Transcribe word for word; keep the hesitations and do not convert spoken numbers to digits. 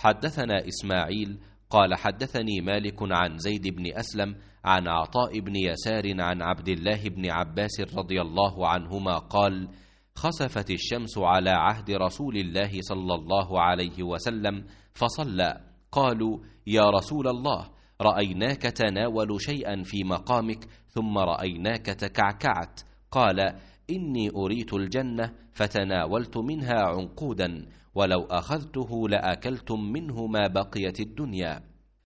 حدثنا إسماعيل قال حدثني مالك عن زيد بن أسلم عن عطاء بن يسار عن عبد الله بن عباس رضي الله عنهما قال: خسفت الشمس على عهد رسول الله صلى الله عليه وسلم فصلى، قالوا: يا رسول الله، رأيناك تناول شيئا في مقامك ثم رأيناك تكعكعت. قال: إني أريت الجنة فتناولت منها عنقودا، ولو أخذته لأكلتم منه ما بقيت الدنيا.